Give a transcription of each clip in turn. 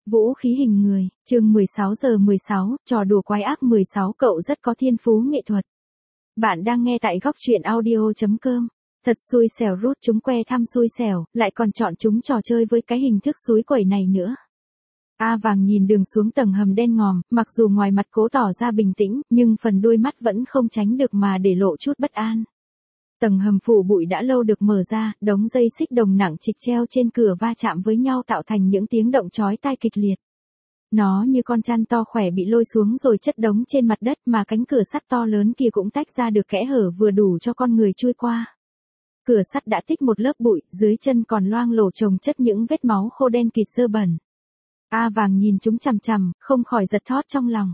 Vũ khí hình người, chương 16:16, trò đùa quái ác 16 cậu rất có thiên phú nghệ thuật. Bạn đang nghe tại góc truyện audio.com. Thật xui xẻo rút chúng que thăm xui xẻo, lại còn chọn chúng trò chơi với cái hình thức xúi quẩy này nữa. A Vàng nhìn đường xuống tầng hầm đen ngòm, mặc dù ngoài mặt cố tỏ ra bình tĩnh, nhưng phần đuôi mắt vẫn không tránh được mà để lộ chút bất an. Tầng hầm phủ bụi đã lâu được mở ra, đống dây xích đồng nặng trịch treo trên cửa va chạm với nhau tạo thành những tiếng động chói tai kịch liệt. Nó như con chăn to khỏe bị lôi xuống rồi chất đống trên mặt đất, mà cánh cửa sắt to lớn kia cũng tách ra được kẽ hở vừa đủ cho con người chui qua. Cửa sắt đã tích một lớp bụi, dưới chân còn loang lổ chồng chất những vết máu khô đen kịt dơ bẩn. A Vàng nhìn chúng chằm chằm, không khỏi giật thót trong lòng.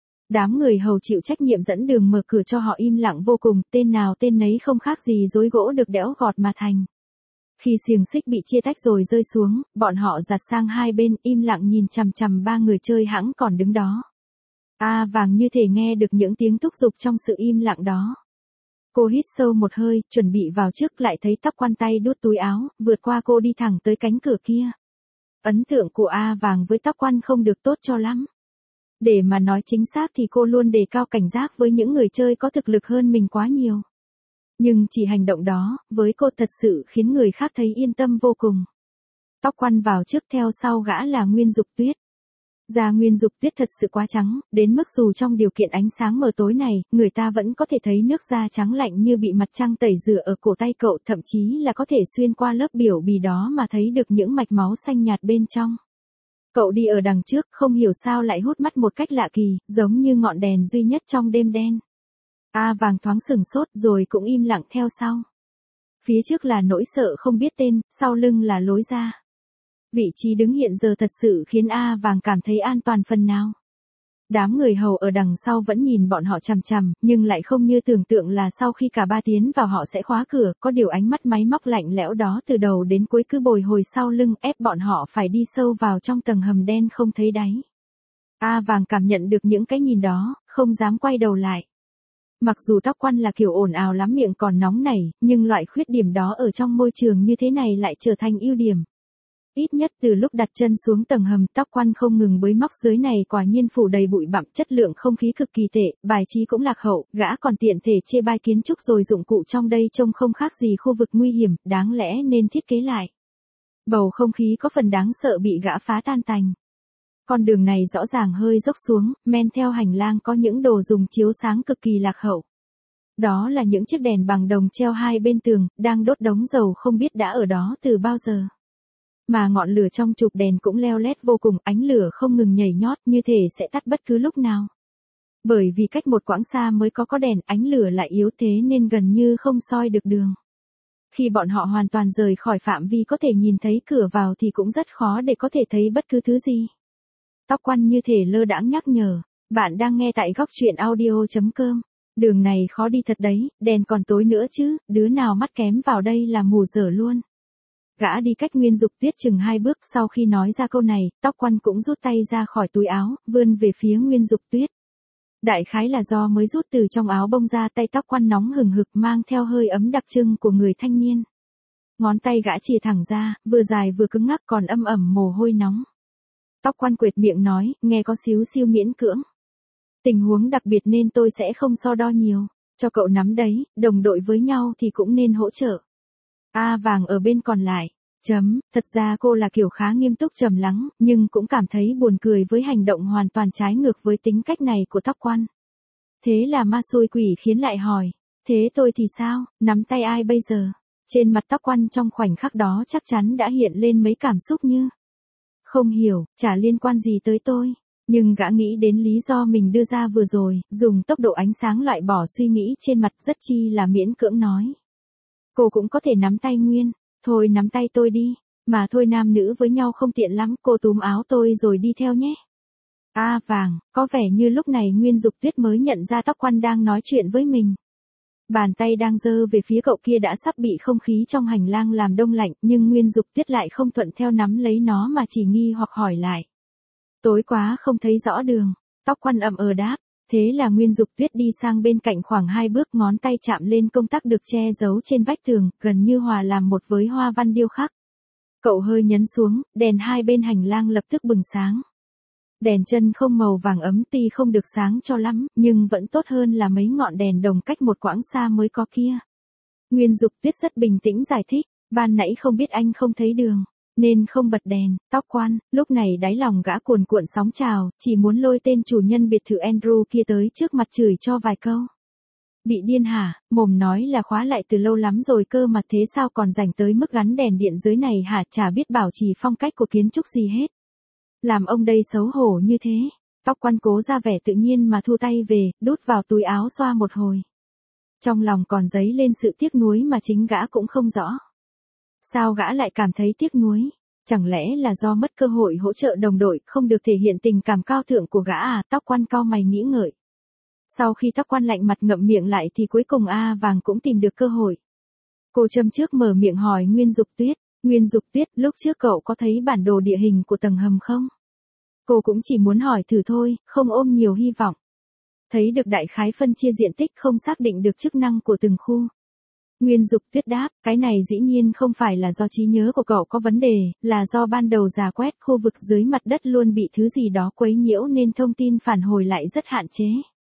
Đám người hầu chịu trách nhiệm dẫn đường mở cửa cho họ im lặng vô cùng, tên nào tên nấy không khác gì rối gỗ được đẽo gọt mà thành. Khi xiềng xích bị chia tách rồi rơi xuống, bọn họ giặt sang hai bên, im lặng nhìn chằm chằm ba người chơi hãng còn đứng đó. A Vàng như thể nghe được những tiếng thúc giục trong sự im lặng đó. Cô hít sâu một hơi, chuẩn bị vào trước, lại thấy Tóc Quan tay đút túi áo, vượt qua cô đi thẳng tới cánh cửa kia. Ấn tượng của A Vàng với Tóc Quan không được tốt cho lắm. Để mà nói chính xác thì cô luôn đề cao cảnh giác với những người chơi có thực lực hơn mình quá nhiều. Nhưng chỉ hành động đó, với cô thật sự khiến người khác thấy yên tâm vô cùng. Tóc Quan vào trước, theo sau gã là Nguyên Dục Tuyết. Da Nguyên Dục Tuyết thật sự quá trắng, đến mức dù trong điều kiện ánh sáng mờ tối này, người ta vẫn có thể thấy nước da trắng lạnh như bị mặt trăng tẩy rửa ở cổ tay cậu, thậm chí là có thể xuyên qua lớp biểu bì đó mà thấy được những mạch máu xanh nhạt bên trong. Cậu đi ở đằng trước, không hiểu sao lại hút mắt một cách lạ kỳ, giống như ngọn đèn duy nhất trong đêm đen. A Vàng thoáng sửng sốt rồi cũng im lặng theo sau. Phía trước là nỗi sợ không biết tên, sau lưng là lối ra. Vị trí đứng hiện giờ thật sự khiến A Vàng cảm thấy an toàn phần nào. Đám người hầu ở đằng sau vẫn nhìn bọn họ chằm chằm, nhưng lại không như tưởng tượng là sau khi cả ba tiến vào họ sẽ khóa cửa, có điều ánh mắt máy móc lạnh lẽo đó từ đầu đến cuối cứ bồi hồi sau lưng, ép bọn họ phải đi sâu vào trong tầng hầm đen không thấy đáy. A Vàng cảm nhận được những cái nhìn đó, không dám quay đầu lại. Mặc dù Tóc Quan là kiểu ồn ào lắm, miệng còn nóng nảy, nhưng loại khuyết điểm đó ở trong môi trường như thế này lại trở thành ưu điểm. Ít nhất từ lúc đặt chân xuống tầng hầm, Tóc Quan không ngừng bới móc, dưới này quả nhiên phủ đầy bụi bặm, chất lượng không khí cực kỳ tệ, bài trí cũng lạc hậu, gã còn tiện thể chê bai kiến trúc rồi dụng cụ trong đây trông không khác gì khu vực nguy hiểm, đáng lẽ nên thiết kế lại. Bầu không khí có phần đáng sợ bị gã phá tan tành. Con đường này rõ ràng hơi dốc xuống, men theo hành lang có những đồ dùng chiếu sáng cực kỳ lạc hậu. Đó là những chiếc đèn bằng đồng treo hai bên tường, đang đốt đống dầu không biết đã ở đó từ bao giờ. Mà ngọn lửa trong chụp đèn cũng leo lét vô cùng, ánh lửa không ngừng nhảy nhót như thể sẽ tắt bất cứ lúc nào. Bởi vì cách một quãng xa mới có đèn, ánh lửa lại yếu thế nên gần như không soi được đường. Khi bọn họ hoàn toàn rời khỏi phạm vi có thể nhìn thấy cửa vào thì cũng rất khó để có thể thấy bất cứ thứ gì. Tóc Quan như thể lơ đãng nhắc nhở, bạn đang nghe tại góc truyện audio.com. Đường này khó đi thật đấy, đèn còn tối nữa chứ, đứa nào mắt kém vào đây là mù dở luôn. Gã đi cách Nguyên Dục Tuyết chừng 2 bước, sau khi nói ra câu này, Tóc Quan cũng rút tay ra khỏi túi áo, vươn về phía Nguyên Dục Tuyết. Đại khái là do mới rút từ trong áo bông ra, tay Tóc Quan nóng hừng hực mang theo hơi ấm đặc trưng của người thanh niên. Ngón tay gã chìa thẳng ra, vừa dài vừa cứng ngắc còn âm ẩm mồ hôi nóng. Tóc Quan quệt miệng nói, nghe có xíu xiu miễn cưỡng. Tình huống đặc biệt nên tôi sẽ không so đo nhiều, cho cậu nắm đấy, đồng đội với nhau thì cũng nên hỗ trợ. A Vàng ở bên còn lại, thật ra cô là kiểu khá nghiêm túc trầm lắng, nhưng cũng cảm thấy buồn cười với hành động hoàn toàn trái ngược với tính cách này của Tóc Quan. Thế là ma xui quỷ khiến lại hỏi, thế tôi thì sao, nắm tay ai bây giờ? Trên mặt Tóc Quan trong khoảnh khắc đó chắc chắn đã hiện lên mấy cảm xúc như không hiểu, chả liên quan gì tới tôi. Nhưng gã nghĩ đến lý do mình đưa ra vừa rồi, dùng tốc độ ánh sáng loại bỏ suy nghĩ trên mặt, rất chi là miễn cưỡng nói. Cô cũng có thể nắm tay Nguyên, thôi nắm tay tôi đi, mà thôi nam nữ với nhau không tiện lắm, cô túm áo tôi rồi đi theo nhé. A Vàng, có vẻ như lúc này Nguyên Dục Tuyết mới nhận ra Tóc Quan đang nói chuyện với mình. Bàn tay đang giơ về phía cậu kia đã sắp bị không khí trong hành lang làm đông lạnh, nhưng Nguyên Dục Tuyết lại không thuận theo nắm lấy nó mà chỉ nghi hoặc hỏi lại. Tối quá không thấy rõ đường, Tóc Quan ậm đáp. Thế là Nguyên Dục Tuyết đi sang bên cạnh khoảng 2 bước, ngón tay chạm lên công tắc được che giấu trên vách tường, gần như hòa làm một với hoa văn điêu khắc. Cậu hơi nhấn xuống, đèn hai bên hành lang lập tức bừng sáng. Đèn chân không màu vàng ấm tuy không được sáng cho lắm, nhưng vẫn tốt hơn là mấy ngọn đèn đồng cách một quãng xa mới có kia. Nguyên Dục Tuyết rất bình tĩnh giải thích, ban nãy không biết anh không thấy đường, nên không bật đèn. Tóc Quan, lúc này đáy lòng gã cuồn cuộn sóng trào, chỉ muốn lôi tên chủ nhân biệt thự Andrew kia tới trước mặt chửi cho vài câu. Bị điên hả, mồm nói là khóa lại từ lâu lắm rồi cơ mà thế sao còn rảnh tới mức gắn đèn điện dưới này hả, chả biết bảo trì phong cách của kiến trúc gì hết. Làm ông đây xấu hổ như thế. Tóc Quan cố ra vẻ tự nhiên mà thu tay về, đút vào túi áo xoa một hồi. Trong lòng còn dấy lên sự tiếc nuối mà chính gã cũng không rõ. Sao gã lại cảm thấy tiếc nuối? Chẳng lẽ là do mất cơ hội hỗ trợ đồng đội, không được thể hiện tình cảm cao thượng của gã à? Tóc Quan cau mày nghĩ ngợi. Sau khi Tóc Quan lạnh mặt ngậm miệng lại thì cuối cùng A Vàng cũng tìm được cơ hội. Cô châm trước mở miệng hỏi Nguyên Dục Tuyết. Nguyên Dục Tuyết, lúc trước cậu có thấy bản đồ địa hình của tầng hầm không? Cô cũng chỉ muốn hỏi thử thôi, không ôm nhiều hy vọng. Thấy được đại khái phân chia diện tích, không xác định được chức năng của từng khu. Nguyên Dục Tuyết đáp, cái này dĩ nhiên không phải là do trí nhớ của cậu có vấn đề, là do ban đầu rà quét khu vực dưới mặt đất luôn bị thứ gì đó quấy nhiễu nên thông tin phản hồi lại rất hạn chế.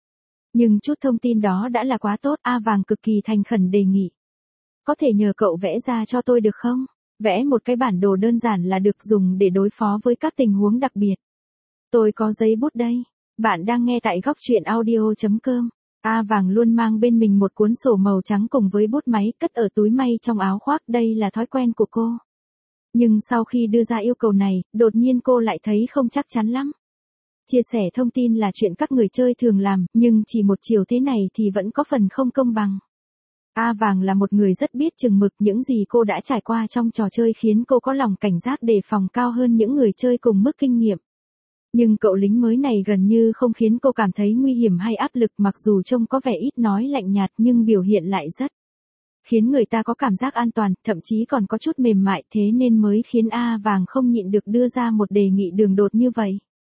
Nhưng chút thông tin đó đã là quá tốt, A Vàng cực kỳ thành khẩn đề nghị. Có thể nhờ cậu vẽ ra cho tôi được không? Vẽ một cái bản đồ đơn giản là được, dùng để đối phó với các tình huống đặc biệt. Tôi có giấy bút đây. Bạn đang nghe tại góc truyện audio.com. A Vàng luôn mang bên mình một cuốn sổ màu trắng cùng với bút máy cất ở túi may trong áo khoác, đây là thói quen của cô. Nhưng sau khi đưa ra yêu cầu này, đột nhiên cô lại thấy không chắc chắn lắm. Chia sẻ thông tin là chuyện các người chơi thường làm, nhưng chỉ một chiều thế này thì vẫn có phần không công bằng. A Vàng là một người rất biết chừng mực, những gì cô đã trải qua trong trò chơi khiến cô có lòng cảnh giác đề phòng cao hơn những người chơi cùng mức kinh nghiệm. Nhưng cậu lính mới này gần như không khiến cô cảm thấy nguy hiểm hay áp lực, mặc dù trông có vẻ ít nói lạnh nhạt nhưng biểu hiện lại rất khiến người ta có cảm giác an toàn, thậm chí còn có chút mềm mại, thế nên mới khiến A Vàng không nhịn được đưa ra một đề nghị đường đột như vậy.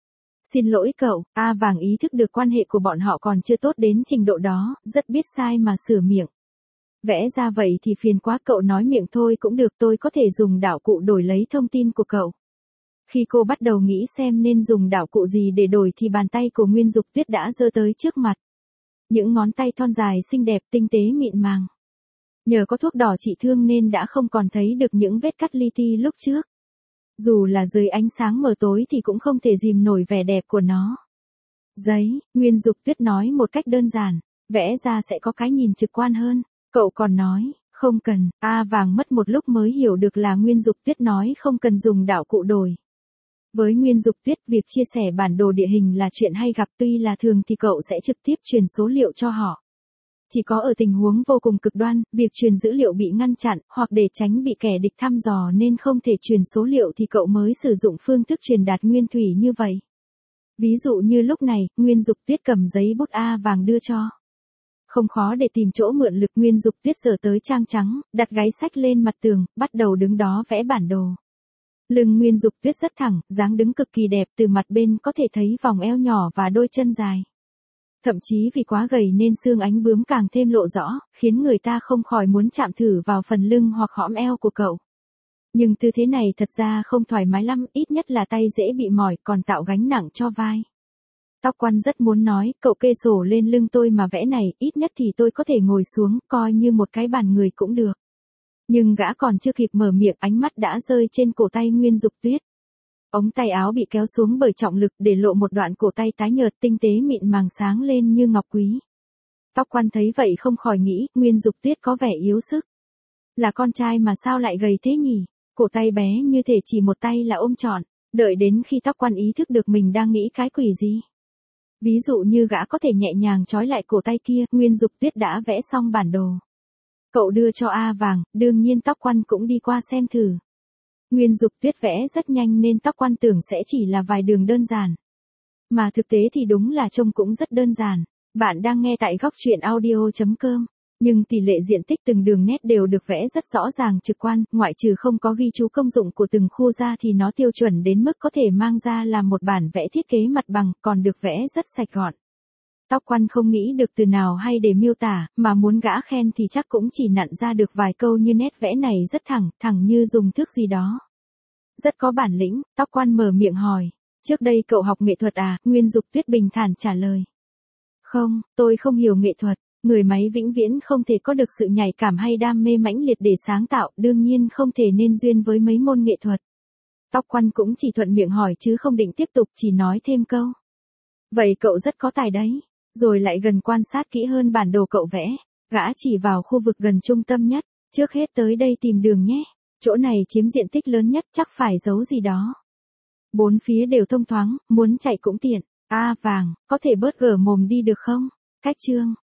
Xin lỗi cậu, A Vàng ý thức được quan hệ của bọn họ còn chưa tốt đến trình độ đó, rất biết sai mà sửa miệng. Vẽ ra vậy thì phiền quá, cậu nói miệng thôi cũng được, tôi có thể dùng đạo cụ đổi lấy thông tin của cậu. Khi cô bắt đầu nghĩ xem nên dùng đạo cụ gì để đổi thì bàn tay của Nguyên Dục Tuyết đã giơ tới trước mặt. Những ngón tay thon dài xinh đẹp, tinh tế mịn màng. Nhờ có thuốc đỏ trị thương nên đã không còn thấy được những vết cắt li ti lúc trước. Dù là dưới ánh sáng mờ tối thì cũng không thể dìm nổi vẻ đẹp của nó. Giấy, Nguyên Dục Tuyết nói một cách đơn giản, vẽ ra sẽ có cái nhìn trực quan hơn. Cậu còn nói, không cần. A Vàng mất một lúc mới hiểu được là Nguyên Dục Tuyết nói không cần dùng đạo cụ đổi. Với Nguyên Dục Tuyết, việc chia sẻ bản đồ địa hình là chuyện hay gặp, tuy là thường thì cậu sẽ trực tiếp truyền số liệu cho họ. Chỉ có ở tình huống vô cùng cực đoan, việc truyền dữ liệu bị ngăn chặn, hoặc để tránh bị kẻ địch thăm dò nên không thể truyền số liệu thì cậu mới sử dụng phương thức truyền đạt nguyên thủy như vậy. Ví dụ như lúc này, Nguyên Dục Tuyết cầm giấy bút A Vàng đưa cho. Không khó để tìm chỗ mượn lực, Nguyên Dục Tuyết giở tới trang trắng, đặt gáy sách lên mặt tường, bắt đầu đứng đó vẽ bản đồ. Lưng Nguyên Dục Tuyết rất thẳng, dáng đứng cực kỳ đẹp, từ mặt bên có thể thấy vòng eo nhỏ và đôi chân dài. Thậm chí vì quá gầy nên xương ánh bướm càng thêm lộ rõ, khiến người ta không khỏi muốn chạm thử vào phần lưng hoặc hõm eo của cậu. Nhưng tư thế này thật ra không thoải mái lắm, ít nhất là tay dễ bị mỏi, còn tạo gánh nặng cho vai. Tóc Quan rất muốn nói, cậu kê sổ lên lưng tôi mà vẽ này, ít nhất thì tôi có thể ngồi xuống, coi như một cái bàn người cũng được. Nhưng gã còn chưa kịp mở miệng, ánh mắt đã rơi trên cổ tay Nguyên Dục Tuyết. Ống tay áo bị kéo xuống bởi trọng lực để lộ một đoạn cổ tay tái nhợt, tinh tế mịn màng sáng lên như ngọc quý. Tóc Quan thấy vậy không khỏi nghĩ, Nguyên Dục Tuyết có vẻ yếu sức. Là con trai mà sao lại gầy thế nhỉ? Cổ tay bé như thể chỉ một tay là ôm trọn. Đợi đến khi Tóc Quan ý thức được mình đang nghĩ cái quỷ gì. Ví dụ như gã có thể nhẹ nhàng trói lại cổ tay kia, Nguyên Dục Tuyết đã vẽ xong bản đồ. Cậu đưa cho A Vàng, đương nhiên Tóc Quan cũng đi qua xem thử. Nguyên Dục Tuyết vẽ rất nhanh nên Tóc Quan tưởng sẽ chỉ là vài đường đơn giản. Mà thực tế thì đúng là trông cũng rất đơn giản. Bạn đang nghe tại góc truyện audio.com. Nhưng tỷ lệ diện tích từng đường nét đều được vẽ rất rõ ràng trực quan, ngoại trừ không có ghi chú công dụng của từng khu ra thì nó tiêu chuẩn đến mức có thể mang ra làm một bản vẽ thiết kế mặt bằng, còn được vẽ rất sạch gọn. Tóc Quan không nghĩ được từ nào hay để miêu tả, mà muốn gã khen thì chắc cũng chỉ nặn ra được vài câu như nét vẽ này rất thẳng, thẳng như dùng thước gì đó. Rất có bản lĩnh, Tóc Quan mở miệng hỏi. Trước đây cậu học nghệ thuật à? Nguyên Dục Tuyết bình thản trả lời. Không, tôi không hiểu nghệ thuật. Người máy vĩnh viễn không thể có được sự nhạy cảm hay đam mê mãnh liệt để sáng tạo, đương nhiên không thể nên duyên với mấy môn nghệ thuật. Tóc Quan cũng chỉ thuận miệng hỏi chứ không định tiếp tục, chỉ nói thêm câu. Vậy cậu rất có tài đấy. Rồi lại gần quan sát kỹ hơn bản đồ cậu vẽ. Gã chỉ vào khu vực gần trung tâm nhất. Trước hết tới đây tìm đường nhé. Chỗ này chiếm diện tích lớn nhất, chắc phải giấu gì đó. Bốn phía đều thông thoáng, muốn chạy cũng tiện. Vàng, có thể bớt gở mồm đi được không? Cách chương.